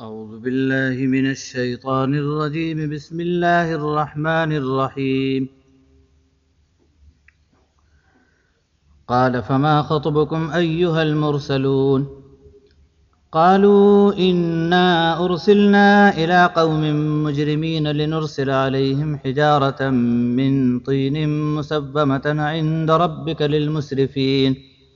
أعوذ بالله من الشيطان الرجيم. بسم الله الرحمن الرحيم. قال فما خطبكم أيها المرسلون؟ قالوا إنا أرسلنا إلى قوم مجرمين لنرسل عليهم حجارة من طين مسومة عند ربك للمسرفين.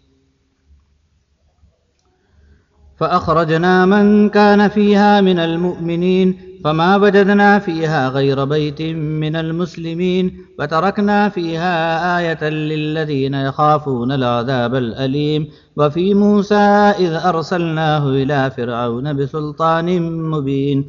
فأخرجنا من كان فيها من المؤمنين فما وجدنا فيها غير بيت من المسلمين وتركنا فيها آية للذين يخافون العذاب الأليم. وفي موسى إذ أرسلناه إلى فرعون بسلطان مبين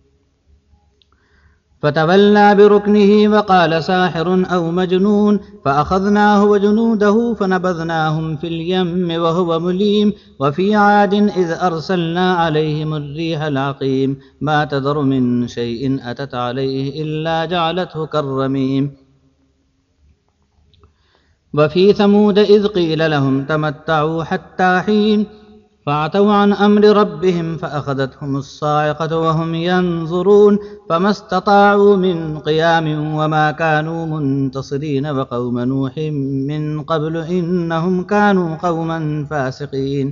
فتولى بركنه وقال ساحر أو مجنون فأخذناه وجنوده فنبذناهم في اليم وهو مليم. وفي عاد إذ أرسلنا عليهم الريح العقيم ما تذر من شيء أتت عليه إلا جعلته كالرميم. وفي ثمود إذ قيل لهم تمتعوا حتى حين فعتوا عن أمر ربهم فأخذتهم الصاعقة وهم ينظرون فما استطاعوا من قيام وما كانوا منتصرين. وقوم نوح من قبل إنهم كانوا قوما فاسقين.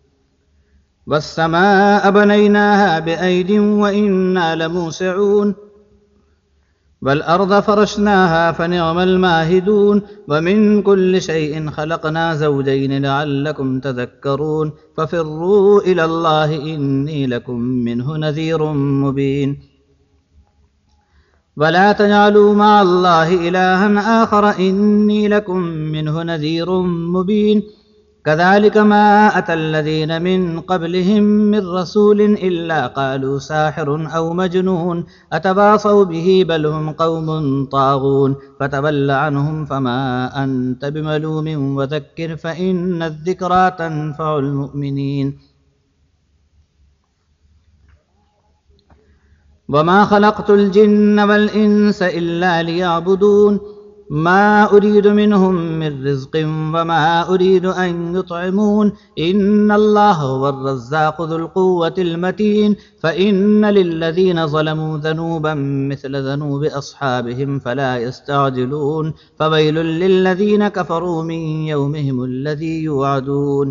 والسماء بنيناها بأيد وإنا لموسعون والأرض فرشناها فنعم الماهدون. ومن كل شيء خلقنا زوجين لعلكم تذكرون. ففروا إلى الله إني لكم منه نذير مبين. ولا تجعلوا مع الله إلها آخر إني لكم منه نذير مبين. كذلك ما أتى الذين من قبلهم من رسول إلا قالوا ساحر أو مجنون أتواصوا به بل هم قوم طاغون. فتول عنهم فما أنت بملوم وذكر فإن الذكرى تنفع المؤمنين. وما خلقت الجن والإنس إلا ليعبدون ما أريد منهم من رزق وما أريد أن يطعمون إن الله هو الرزاق ذو القوة المتين. فإن للذين ظلموا ذنوبا مثل ذنوب أصحابهم فلا يستعجلون. فويل للذين كفروا من يومهم الذي يوعدون.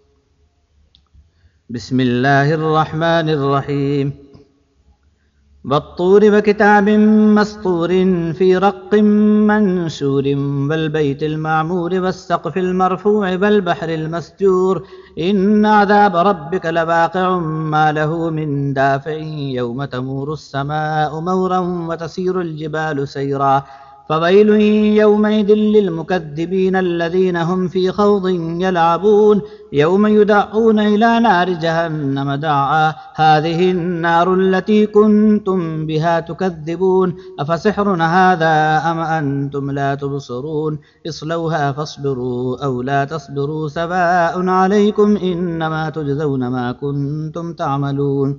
بسم الله الرحمن الرحيم. والطور وكتاب مسطور في رق منشور والبيت المعمور والسقف المرفوع والبحر المسجور إن عذاب ربك لواقع ما له من دافع يوم تمور السماء مورا وتسير الجبال سيرا. فويل يومئذ للمكذبين الذين هم في خوض يلعبون يوم يدعون إلى نار جهنم دعا هذه النار التي كنتم بها تكذبون أفسحر هذا أم أنتم لا تبصرون اصلوها فاصبروا أو لا تصبروا سواء عليكم إنما تجزون ما كنتم تعملون.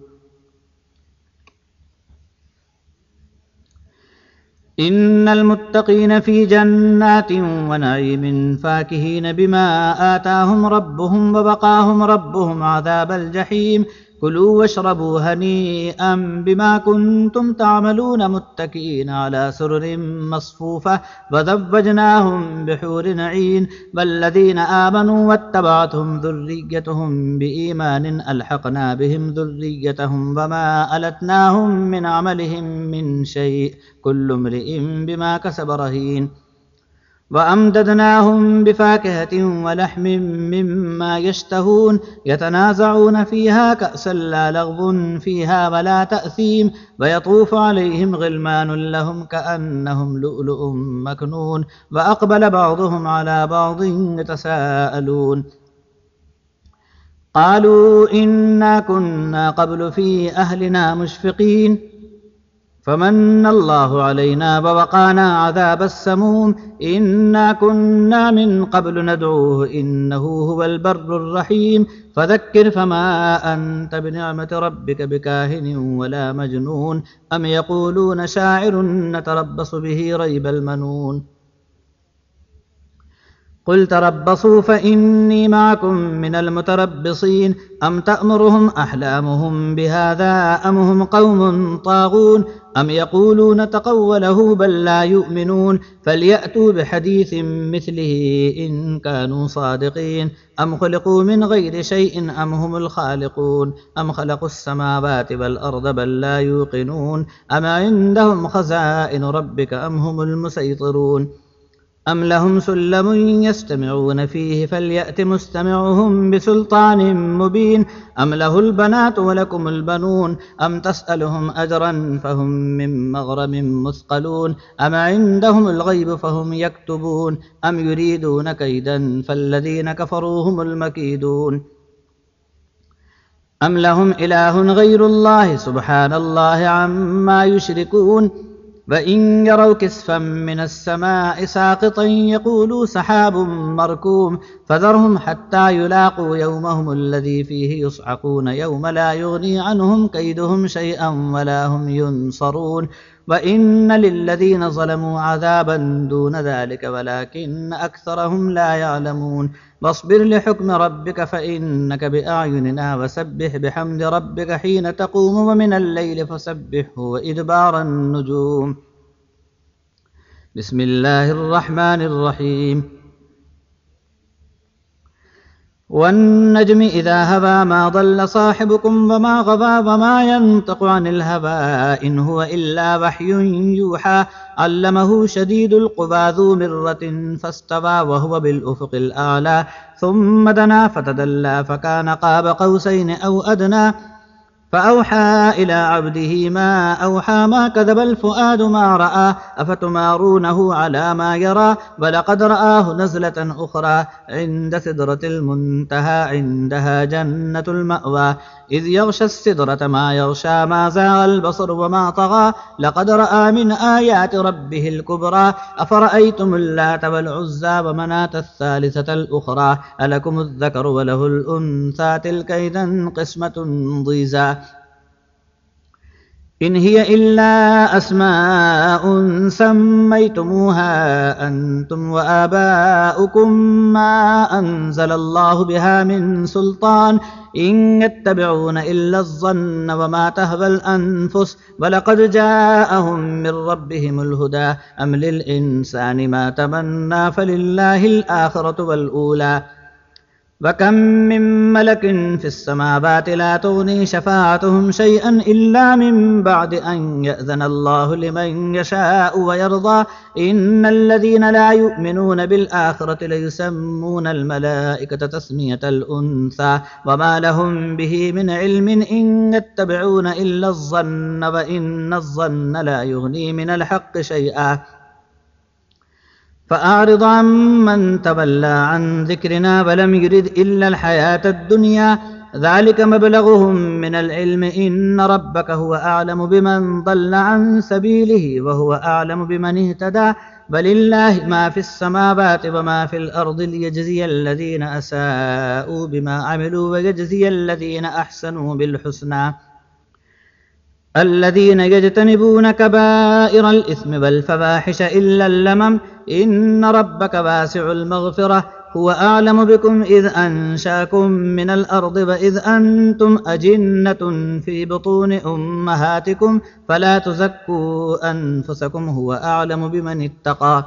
إن المتقين في جنات ونعيم فاكهين بما آتاهم ربهم ووقاهم ربهم عذاب الجحيم. كلوا واشربوا هنيئا بما كنتم تعملون متكئين على سرر مصفوفة وزوجناهم بحور عين. والذين آمنوا واتبعتهم ذريتهم بإيمان ألحقنا بهم ذريتهم وما ألتناهم من عملهم من شيء كل امرئ بما كسب رهين. وأمددناهم بفاكهة ولحم مما يشتهون يتنازعون فيها كأسا لا لغو فيها ولا تأثيم. ويطوف عليهم غلمان لهم كأنهم لؤلؤ مكنون وأقبل بعضهم على بعض يتساءلون قالوا إنا كنا قبل في أهلنا مشفقين فمن الله علينا ووقانا عذاب السموم إنا كنا من قبل ندعوه إنه هو البر الرحيم. فذكر فما أنت بنعمة ربك بكاهن ولا مجنون أم يقولون شاعر نتربص به ريب المنون. قل تربصوا فإني معكم من المتربصين أم تأمرهم أحلامهم بهذا أم هم قوم طاغون أم يقولون تقوله بل لا يؤمنون فليأتوا بحديث مثله إن كانوا صادقين أم خلقوا من غير شيء أم هم الخالقون أم خلقوا السماوات والأرض بل لا يوقنون أم عندهم خزائن ربك أم هم المسيطرون أم لهم سلم يستمعون فيه فليأت مستمعهم بسلطان مبين أم له البنات ولكم البنون أم تسألهم أجرا فهم من مغرم مثقلون أم عندهم الغيب فهم يكتبون أم يريدون كيدا فالذين كفروا هم المكيدون أم لهم إله غير الله سبحان الله عما يشركون وإن يروا كسفا من السماء ساقطا يقولوا سحاب مركوم فذرهم حتى يلاقوا يومهم الذي فيه يصعقون يوم لا يغني عنهم كيدهم شيئا ولا هم ينصرون وإن للذين ظلموا عذابا دون ذلك ولكن أكثرهم لا يعلمون واصبر لحكم ربك فإنك بأعيننا وسبح بحمد ربك حين تقوم ومن الليل فسبحه وإدبار النجوم بسم الله الرحمن الرحيم والنجم إذا هوى ما ضل صاحبكم وما غوى وما ينطق عن الهوى إن هو إلا وحي يوحى علمه شديد القوى ذو مرة فاستوى وهو بالأفق الأعلى ثم دنا فتدلى فكان قاب قوسين أو أدنى فأوحى إلى عبده ما أوحى ما كذب الفؤاد ما رأى أفتمارونه على ما يرى ولقد رآه نزلة أخرى عند سدرة المنتهى عندها جنة المأوى إذ يغشى السدرة ما يغشى ما زاغ البصر وما طغى لقد رأى من آيات ربه الكبرى أفرأيتم اللات والعزى ومناة الثالثة الأخرى ألكم الذكر وله الأنثى تلك إذا قسمة ضيزى إن هي إلا أسماء سميتموها أنتم وآباؤكم ما أنزل الله بها من سلطان إن يتبعون إلا الظن وما تهوى الأنفس ولقد جاءهم من ربهم الهدى أم للإنسان ما تمنى فلله الآخرة والأولى وكم من ملك في السماوات لا تغني شفاعتهم شيئا إلا من بعد أن يأذن الله لمن يشاء ويرضى إن الذين لا يؤمنون بالآخرة ليسمون الملائكة تسمية الأنثى وما لهم به من علم إن يتبعون إلا الظن وإن الظن لا يغني من الحق شيئا فأعرض عمن تولى عن ذكرنا ولم يرد إلا الحياة الدنيا ذلك مبلغهم من العلم إن ربك هو أعلم بمن ضل عن سبيله وهو أعلم بمن اهتدى ولله ما في السماوات وما في الأرض ليجزي الذين أساءوا بما عملوا ويجزي الذين أحسنوا بالحسنى الذين يجتنبون كبائر الإثم والفواحش إلا اللمم إن ربك واسع المغفرة هو أعلم بكم إذ أنشاكم من الأرض وإذ أنتم أجنة في بطون أمهاتكم فلا تزكوا أنفسكم هو أعلم بمن اتقى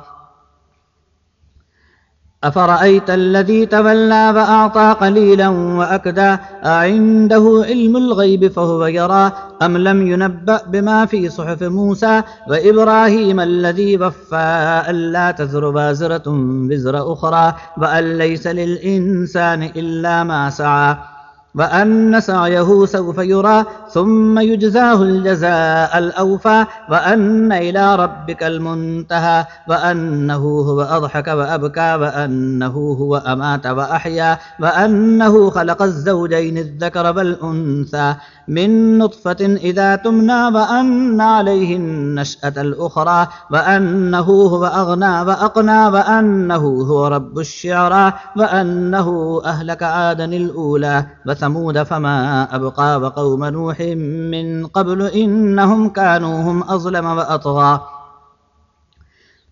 أفرأيت الذي تولى وأعطى قليلا وأكدى أعنده علم الغيب فهو يرى أم لم ينبأ بما في صحف موسى وإبراهيم الذي وفى ألا تزر وازرة وزر أخرى وأن ليس للإنسان إلا ما سعى وأن سعيه سوف يرى ثم يجزاه الجزاء الأوفى وأن إلى ربك المنتهى وأنه هو أضحك وأبكى وأنه هو أمات وأحيا وأنه خلق الزوجين الذكر والأنثى من نطفة إذا تمنى وأن عليه النشأة الأخرى وأنه هو أغنى وأقنى وأنه هو رب الشعرى وأنه أهلك عادا الأولى وثمود فما أبقى وقوم نوح من قبل إنهم كانوا هم أظلم وأطغى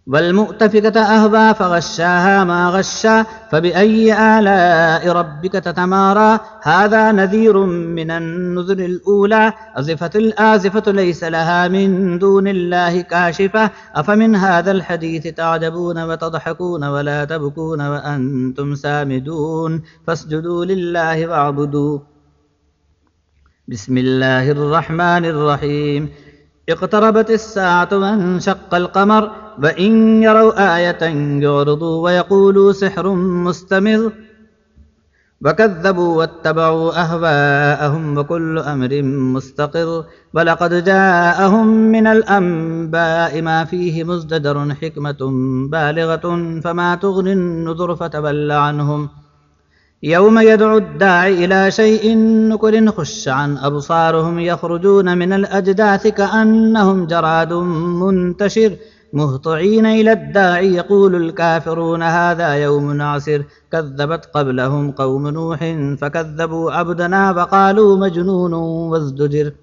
والمؤتفكة أهوى فغشاها ما غشا فبأي آلاء ربك تتمارى هذا نذير من النذر الأولى أزفت الآزفة ليس لها من دون الله كاشفة أفمن هذا الحديث تعجبون وتضحكون ولا تبكون وأنتم سامدون فاسجدوا لله واعبدوا. بسم الله الرحمن الرحيم. اقتربت الساعة وانشق القمر وإن يروا آية يعرضوا ويقولوا سحر مستمر وكذبوا واتبعوا أهواءهم وكل أمر مستقر ولقد جاءهم من الأنباء ما فيه مزدجر حكمة بالغة فما تغني النذر فتول عنهم يوم يدعو الداعي إلى شيء نكر خش عن أبصارهم يخرجون من الأجداث كأنهم جراد منتشر مهطعين إلى الداعي يقول الكافرون هذا يوم عسر كذبت قبلهم قوم نوح فكذبوا عبدنا وقالوا مجنون وازدجر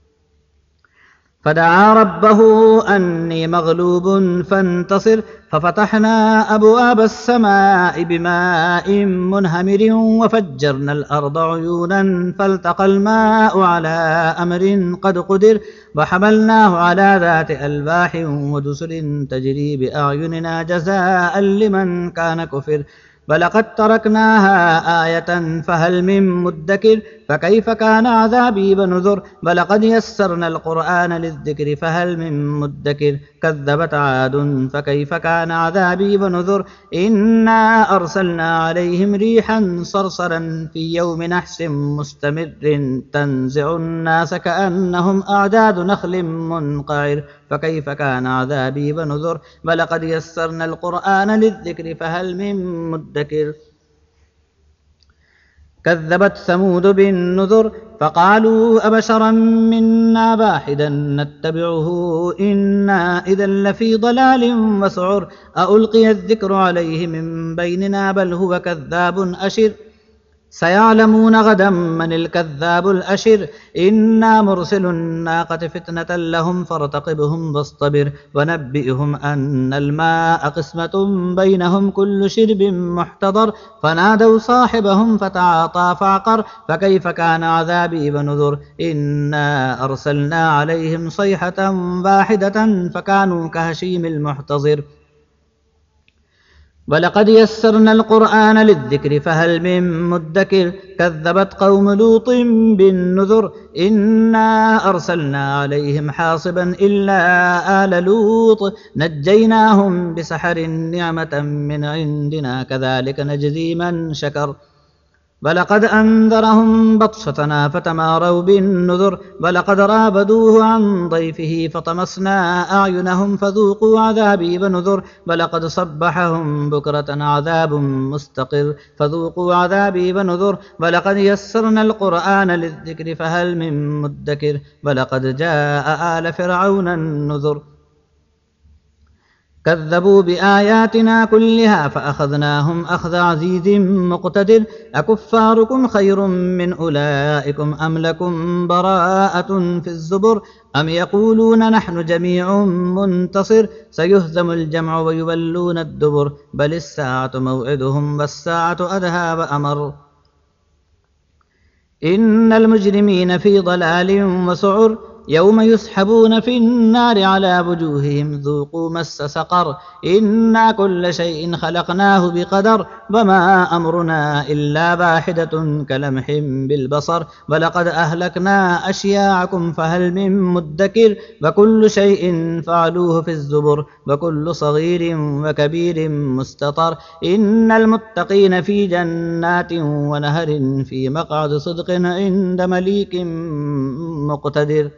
فدعا ربه أني مغلوب فانتصر ففتحنا أبواب السماء بماء منهمر وفجرنا الأرض عيونا فالتقى الماء على أمر قد قدر وحملناه على ذات ألواح ودسر تجري بأعيننا جزاء لمن كان كفر ولقد تركناها آية فهل من مدكر فكيف كان عذابي ونذر ولقد يسرنا القرآن للذكر فهل من مدكر كذبت عاد فكيف كان عذابي ونذر إنا أرسلنا عليهم ريحا صرصرا في يوم نحس مستمر تنزع الناس كأنهم أعداد نخل منقعر فكيف كان عذابي ونذر ولقد يسرنا القرآن للذكر فهل من مدكر كذبت ثمود بالنذر فقالوا أبشرا منا واحدا نتبعه إنا إذا لفي ضلال وسعر ألقي الذكر عليه من بيننا بل هو كذاب أشر سيعلمون غدا من الكذاب الأشر إنا مرسل الناقة فتنة لهم فارتقبهم واصطبر ونبئهم أن الماء قسمة بينهم كل شرب محتضر فنادوا صاحبهم فتعاطى فعقر فكيف كان عذابي ونذر إنا أرسلنا عليهم صيحة واحدة فكانوا كهشيم المحتضر ولقد يسرنا القرآن للذكر فهل من مدكر كذبت قوم لوط بالنذر إنا أرسلنا عليهم حاصبا إلا آل لوط نجيناهم بسحر نعمة من عندنا كذلك نجزي من شكر ولقد أنذرهم بطشتنا فتماروا بالنذر ولقد رابدوه عن ضيفه فطمسنا أعينهم فذوقوا عذابي ونذر ولقد صبحهم بكرة عذاب مستقر فذوقوا عذابي ونذر ولقد يسرنا القرآن للذكر فهل من مدكر ولقد جاء آل فرعون النذر كذبوا بآياتنا كلها فأخذناهم أخذ عزيز مقتدر أكفاركم خير من أولئكم أم لكم براءة في الزبر أم يقولون نحن جميع منتصر سيهزم الجمع ويولون الدبر بل الساعة موعدهم والساعة أدهى وأمر إن المجرمين في ضلال وسعر يوم يسحبون في النار على وجوههم ذوقوا مس سقر إنا كل شيء خلقناه بقدر وما أمرنا إلا واحدة كلمح بالبصر ولقد أهلكنا أشياعكم فهل من مدكر وكل شيء فعلوه في الزبر وكل صغير وكبير مستطر إن المتقين في جنات ونهر في مقعد صدق عند مليك مقتدر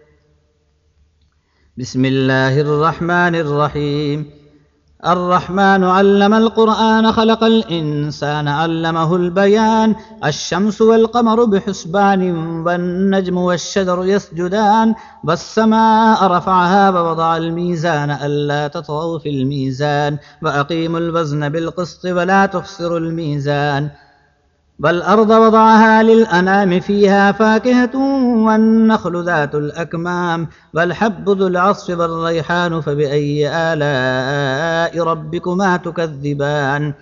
بسم الله الرحمن الرحيم الرحمن علم القرآن خلق الإنسان علمه البيان الشمس والقمر بحسبان والنجم والشجر يسجدان والسماء رفعها ووضع الميزان ألا تطغوا في الميزان وأقيموا الوزن بالقسط ولا تخسروا الميزان والأرض وضعها للأنام فيها فاكهة والنخل ذات الأكمام والحب ذو العصف والريحان فبأي آلاء ربكما تكذبان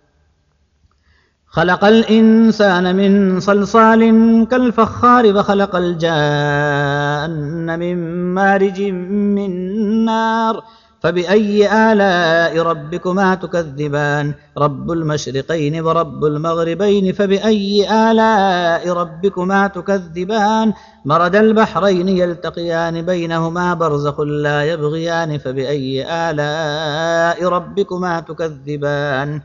خلق الإنسان من صلصال كالفخار وخلق الجان من مارج من نار فبأي آلاء ربكما تكذبان رب المشرقين ورب المغربين فبأي آلاء ربكما تكذبان مرج البحرين يلتقيان بينهما برزخ لا يبغيان فبأي آلاء ربكما تكذبان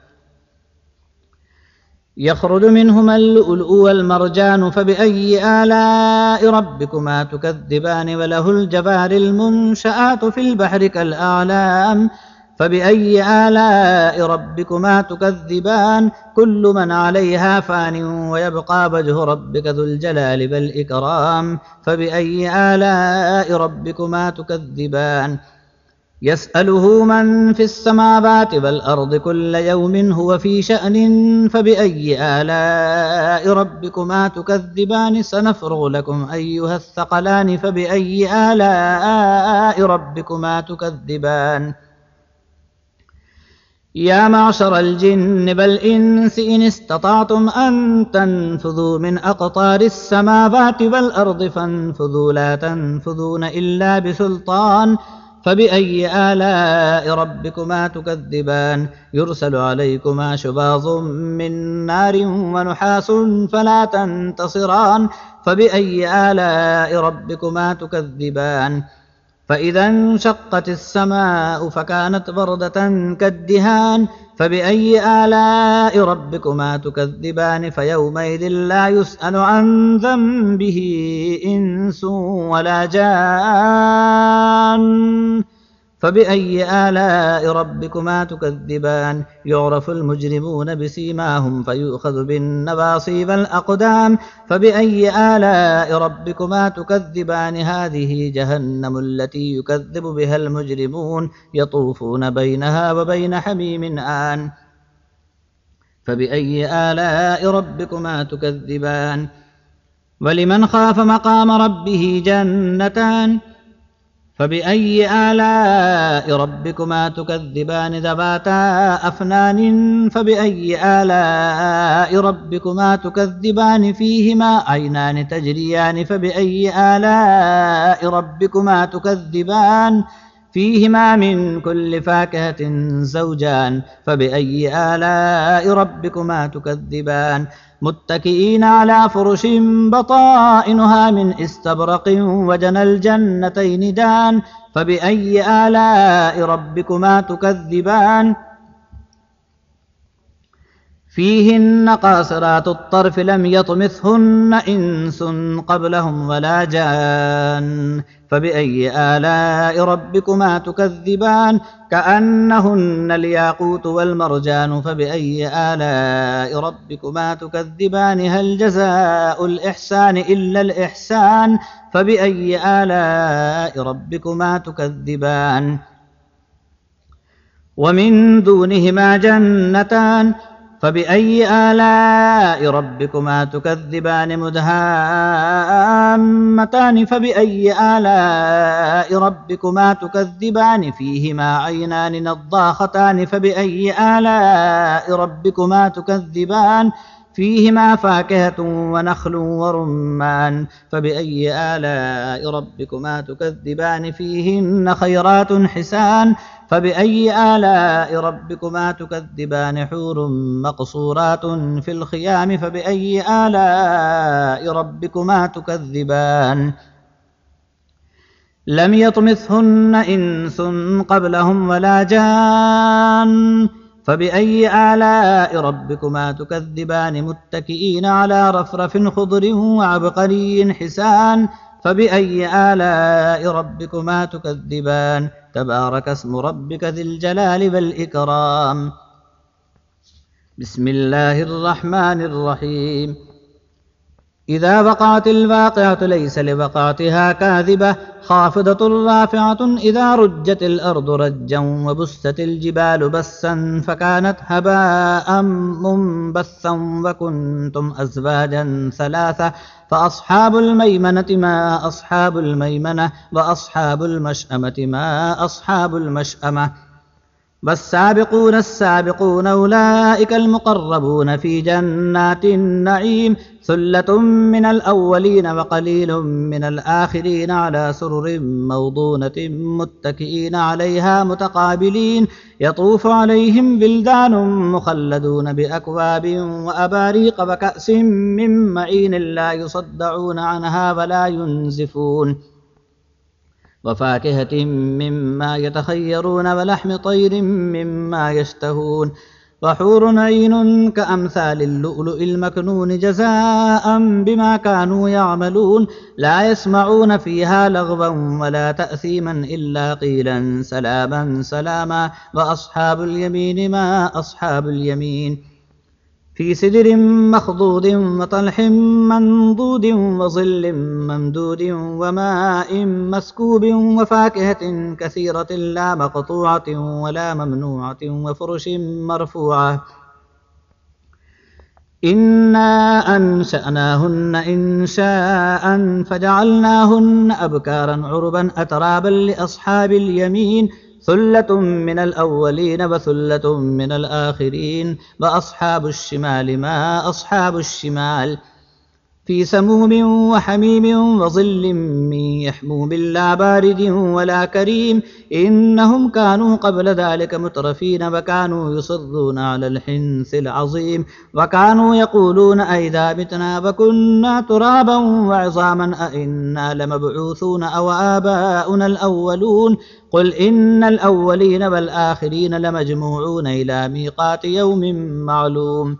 يخرج منهما اللؤلؤ والمرجان فبأي آلاء ربكما تكذبان وله الجوار المنشآت في البحر كالأعلام فبأي آلاء ربكما تكذبان كل من عليها فان ويبقى وجه ربك ذو الجلال والإكرام فبأي آلاء ربكما تكذبان يسأله من في السماوات والأرض كل يوم هو في شأن فبأي آلاء ربكما تكذبان سنفرغ لكم أيها الثقلان فبأي آلاء ربكما تكذبان يا معشر الجن والإنس إن استطعتم أن تنفذوا من أقطار السماوات والأرض فانفذوا لا تنفذون إلا بسلطان فبأي آلاء ربكما تكذبان يرسل عليكما شواظ من نار ونحاس فلا تنتصران فبأي آلاء ربكما تكذبان فإذا انشقت السماء فكانت وردة كالدهان فبأي آلاء ربكما تكذبان فيومئذ لا يسأل عن ذنبه إنس ولا جان فبأي آلاء ربكما تكذبان يعرف المجرمون بسيماهم فيؤخذ بالنواصي والأقدام فبأي آلاء ربكما تكذبان هذه جهنم التي يكذب بها المجرمون يطوفون بينها وبين حميم آن فبأي آلاء ربكما تكذبان ولمن خاف مقام ربه جنتان فبأي آلاء ربكما تكذبان ذواتا أفنان فبأي آلاء ربكما تكذبان فيهما عينان تجريان فبأي آلاء ربكما تكذبان فيهما من كل فاكهة زوجان فبأي آلاء ربكما تكذبان متكئين على فرش بطائنها من استبرق وجنى الجنتين دان فبأي آلاء ربكما تكذبان فيهن قاصرات الطرف لم يطمثهن إنس قبلهم ولا جان فبأي آلاء ربكما تكذبان كأنهن الياقوت والمرجان فبأي آلاء ربكما تكذبان هل جزاء الإحسان إلا الإحسان فبأي آلاء ربكما تكذبان ومن دونهما جنتان فبأي آلاء ربكما تكذبان مدهامتان فبأي آلاء ربكما تكذبان فيهما عينان نضاختان فبأي آلاء ربكما تكذبان فيهما فاكهة ونخل ورمان فبأي آلاء ربكما تكذبان فيهن خيرات حسان فبأي آلاء ربكما تكذبان حور مقصورات في الخيام فبأي آلاء ربكما تكذبان لم يطمثهن إنس قبلهم ولا جان فبأي آلاء ربكما تكذبان متكئين على رفرف خضر وعبقري حسان فبأي آلاء ربكما تكذبان تبارك اسم ربك ذي الجلال والإكرام بسم الله الرحمن الرحيم إذا وقعت الواقعة ليس لوقعتها كاذبة خافضة رافعة إذا رجت الأرض رجا وبست الجبال بسا فكانت هباء منبثا وكنتم أزواجا ثلاثة فأصحاب الميمنة ما أصحاب الميمنة وأصحاب المشأمة ما أصحاب المشأمة والسابقون السابقون أولئك المقربون في جنات النعيم ثلة من الأولين وقليل من الآخرين على سرر موضونة متكئين عليها متقابلين يطوف عليهم بلدان مخلدون بأكواب وأباريق وكأس من معين لا يصدعون عنها ولا ينزفون وفاكهة مما يتخيرون ولحم طير مما يشتهون وحور عين كأمثال اللؤلؤ المكنون جزاء بما كانوا يعملون لا يسمعون فيها لغوا ولا تأثيما إلا قيلا سلاما سلاما وأصحاب اليمين ما أصحاب اليمين في سدر مخضود وطلح منضود وظل ممدود وماء مسكوب وفاكهة كثيرة لا مقطوعة ولا ممنوعة وفرش مرفوعة إنا أنشأناهن إنشاء فجعلناهن أبكارا عربا أترابا لأصحاب اليمين ثلة من الأولين وثلة من الآخرين وأصحاب الشمال ما أصحاب الشمال في سموم وحميم وظل من يحموم لا بارد ولا كريم إنهم كانوا قبل ذلك مترفين وكانوا يصرون على الحنث العظيم وكانوا يقولون أئذا متنا وكنا ترابا وعظاما أئنا لمبعوثون أو آباؤنا الأولون قل إن الأولين والآخرين لمجموعون إلى ميقات يوم معلوم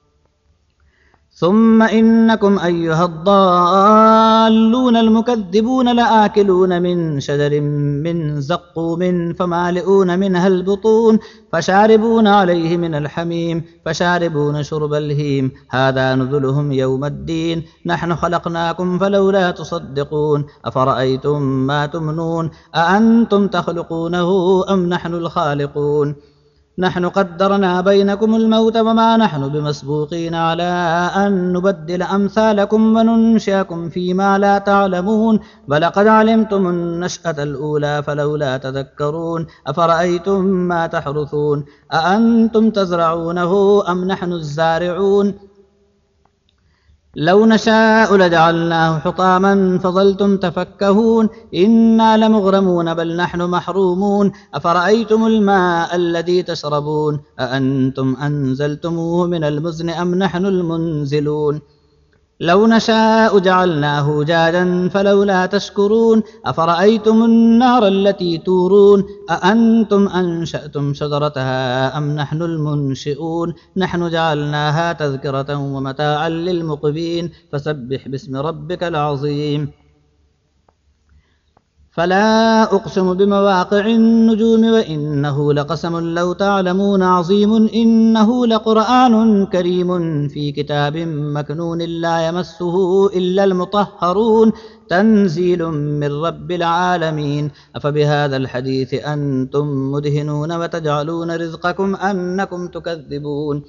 ثم إنكم أيها الضالون المكذبون لآكلون من شجر من زقوم فمالئون منها البطون فشاربون عليه من الحميم فشاربون شرب الهيم هذا نزلهم يوم الدين نحن خلقناكم فلولا تصدقون أفرأيتم ما تمنون أأنتم تخلقونه أم نحن الخالقون نحن قدرنا بينكم الموت وما نحن بمسبوقين على أن نبدل أمثالكم وننشئكم فيما لا تعلمون ولقد علمتم النشأة الأولى فلولا تذكرون أفرأيتم ما تحرثون أأنتم تزرعونه أم نحن الزارعون لو نشاء لجعلناه حطاما فظلتم تفكهون إنا لمغرمون بل نحن محرومون أفرأيتم الماء الذي تشربون أأنتم أنزلتموه من المزن أم نحن المنزلون لو نشاء جعلناه جاجا فلولا تشكرون أفرأيتم النار التي تورون أأنتم أنشأتم شجرتها أم نحن المنشئون نحن جعلناها تذكرة ومتاعا للمقبين فسبح باسم ربك العظيم فلا أقسم بمواقع النجوم وإنه لقسم لو تعلمون عظيم إنه لقرآن كريم في كتاب مكنون لا يمسه إلا المطهرون تنزيل من رب العالمين أفبهذا الحديث أنتم مدهنون وتجعلون رزقكم أنكم تكذبون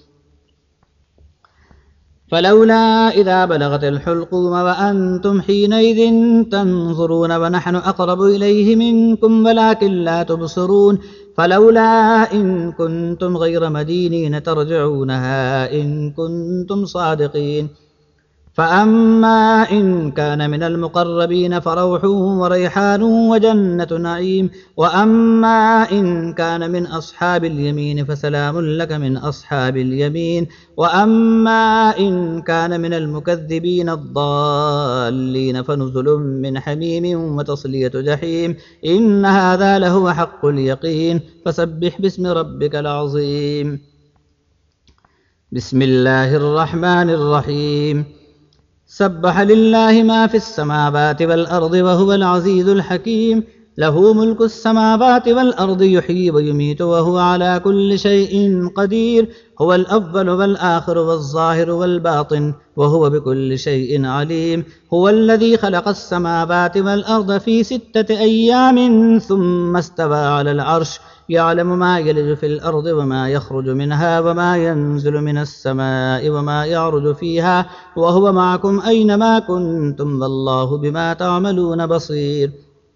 فلولا إذا بلغت الحلقوم وأنتم حينئذ تنظرون ونحن أقرب إليه منكم ولكن لا تبصرون فلولا إن كنتم غير مدينين ترجعونها إن كنتم صادقين فأما إن كان من المقربين فروح وريحان وجنة نعيم وأما إن كان من أصحاب اليمين فسلام لك من أصحاب اليمين وأما إن كان من المكذبين الضالين فنزل من حميم وتصلية جحيم إن هذا لهو حق اليقين فسبح باسم ربك العظيم بسم الله الرحمن الرحيم سبح لله ما في السماوات والأرض وهو العزيز الحكيم له ملك السماوات والأرض يحيي ويميت وهو على كل شيء قدير هو الأول والآخر والظاهر والباطن وهو بكل شيء عليم هو الذي خلق السماوات والأرض في 6 أيام ثم استوى على العرش يعلم ما يلج في الأرض وما يخرج منها وما ينزل من السماء وما يعرج فيها وهو معكم أينما كنتم والله بما تعملون بصير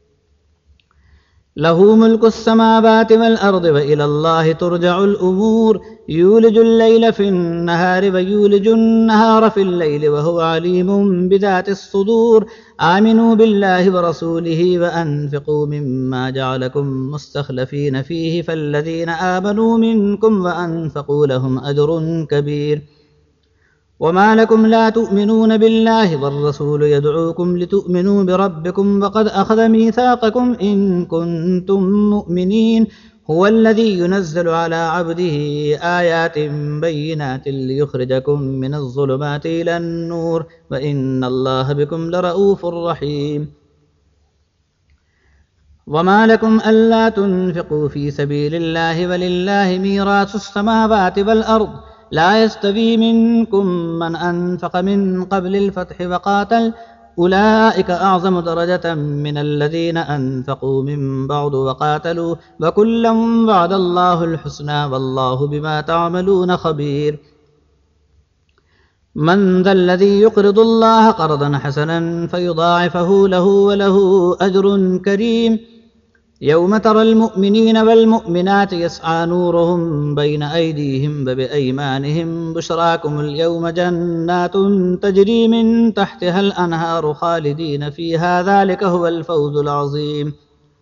له ملك السماوات والأرض وإلى الله ترجع الأمور يولج الليل في النهار ويولج النهار في الليل وهو عليم بذات الصدور آمنوا بالله ورسوله وأنفقوا مما جعلكم مستخلفين فيه فالذين آمنوا منكم وأنفقوا لهم أجر كبير وما لكم لا تؤمنون بالله والرسول يدعوكم لتؤمنوا بربكم وقد أخذ ميثاقكم إن كنتم مؤمنين هو الذي ينزل على عبده آيات بينات ليخرجكم من الظلمات إلى النور وإن الله بكم لرؤوف رحيم وما لكم ألا تنفقوا في سبيل الله ولله ميراث السماوات والأرض لا يستوي منكم من أنفق من قبل الفتح وقاتل أولئك أعظم درجة من الذين أنفقوا من بعد وقاتلوا وكلا وعد الله الحسنى والله بما تعملون خبير من ذا الذي يقرض الله قرضا حسنا فيضاعفه له وله أجر كريم يوم ترى المؤمنين والمؤمنات يسعى نورهم بين أيديهم وبأيمانهم بشراكم اليوم جنات تجري من تحتها الأنهار خالدين فيها ذلك هو الفوز العظيم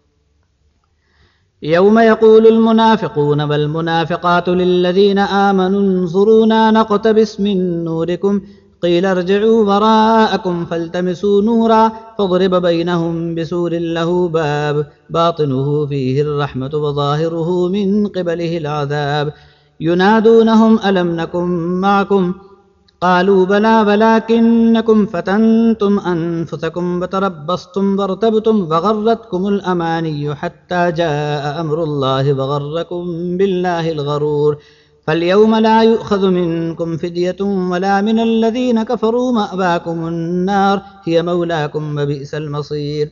يوم يقول المنافقون والمنافقات للذين آمنوا انظرونا نقتبس من نوركم قيل ارجعوا وراءكم فالتمسوا نورا فاضرب بينهم بسور له باب باطنه فيه الرحمة وظاهره من قبله العذاب ينادونهم ألم نكن معكم قالوا بلى ولكنكم فتنتم أنفسكم وتربصتم وارتبتم وغرتكم الأماني حتى جاء أمر الله وغركم بالله الغرور فاليوم لا يؤخذ منكم فدية ولا من الذين كفروا مأواكم النار هي مولاكم وبئس المصير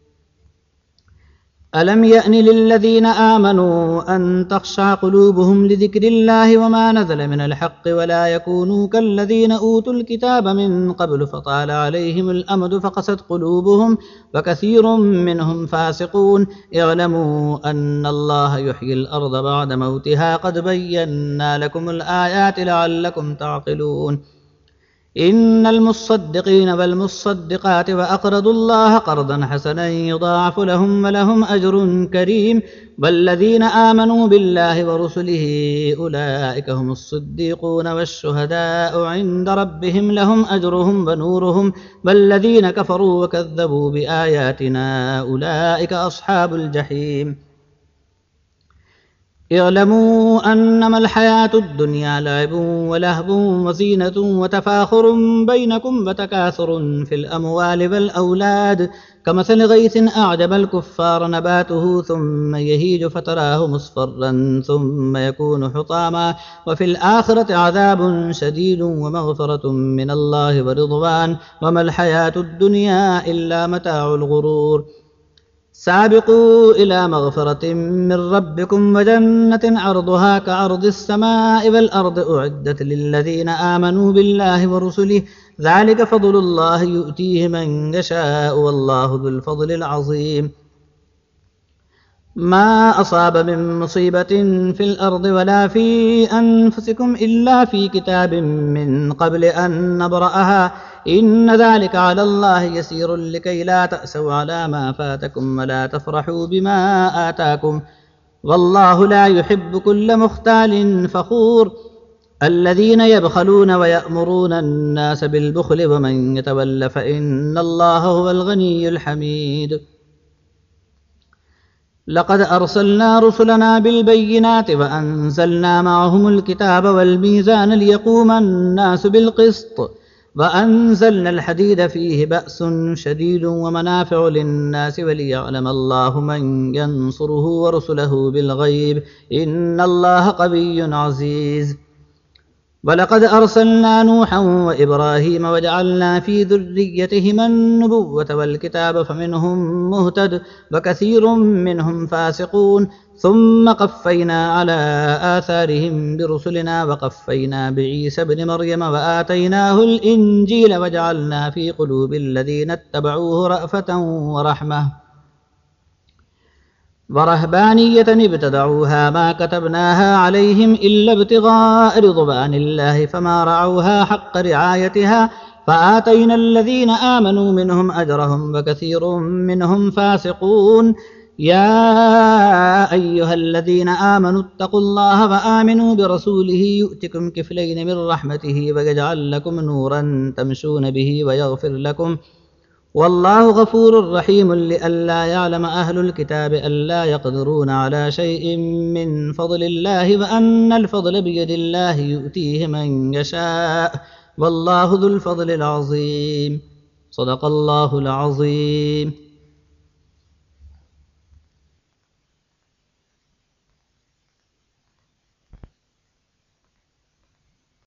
ألم يأن للذين آمنوا أن تخشع قلوبهم لذكر الله وما نزل من الحق ولا يكونوا كالذين أوتوا الكتاب من قبل فطال عليهم الأمد فقست قلوبهم وكثير منهم فاسقون اعلموا أن الله يحيي الأرض بعد موتها قد بينا لكم الآيات لعلكم تعقلون إن المصدقين والمصدقات وأقرضوا الله قرضا حسنا يضاعف لهم ولهم أجر كريم والذين آمنوا بالله ورسله أولئك هم الصديقون والشهداء عند ربهم لهم أجرهم ونورهم والذين كفروا وكذبوا بآياتنا أولئك أصحاب الجحيم اعلموا أنما الحياة الدنيا لعب ولهو وزينة وتفاخر بينكم وتكاثر في الأموال والأولاد كمثل غيث أعجب الكفار نباته ثم يهيج فتراه مصفرا ثم يكون حطاما وفي الآخرة عذاب شديد ومغفرة من الله ورضوان وما الحياة الدنيا إلا متاع الغرور سابقوا إلى مغفرة من ربكم وجنة عرضها كعرض السماء والأرض أعدت للذين آمنوا بالله ورسله ذلك فضل الله يؤتيه من يشاء والله ذو الفضل العظيم ما أصاب من مصيبة في الأرض ولا في أنفسكم إلا في كتاب من قبل أن نبرأها إن ذلك على الله يسير لكي لا تأسوا على ما فاتكم ولا تفرحوا بما آتاكم والله لا يحب كل مختال فخور الذين يبخلون ويأمرون الناس بالبخل ومن يتول فإن الله هو الغني الحميد لقد أرسلنا رسلنا بالبينات وأنزلنا معهم الكتاب والميزان ليقوم الناس بالقسط وأنزلنا الحديد فيه بأس شديد ومنافع للناس وليعلم الله من ينصره ورسله بالغيب إن الله قوي عزيز ولقد أرسلنا نوحا وإبراهيم وجعلنا في ذريتهما النبوة والكتاب فمنهم مهتد وكثير منهم فاسقون ثم قفينا على آثارهم برسلنا وقفينا بعيسى ابن مريم وآتيناه الإنجيل وجعلنا في قلوب الذين اتبعوه رأفة ورهبانية ابتدعوها ما كتبناها عليهم إلا ابتغاء رضوان الله فما رعوها حق رعايتها فآتينا الذين آمنوا منهم أجرهم وكثير منهم فاسقون يا أيها الذين آمنوا اتقوا الله وآمنوا برسوله يؤتكم كفلين من رحمته ويجعل لكم نورا تمشون به ويغفر لكم والله غفور رحيم لئلا يعلم أهل الكتاب ألا يقدرون على شيء من فضل الله وأن الفضل بيد الله يؤتيه من يشاء والله ذو الفضل العظيم صدق الله العظيم.